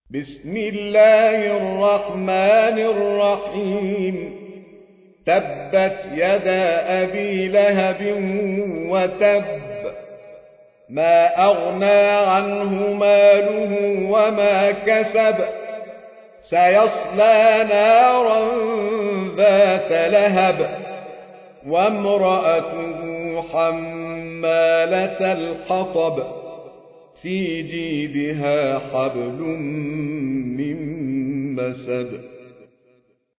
بسم الله الرحمن الرحيم تبت يدا أبي لهب وتب ما أغنى عنه ماله وما كسب سيصلى نارا ذات لهب وامرأته حمالة الحطب في جيدها حبل من مسد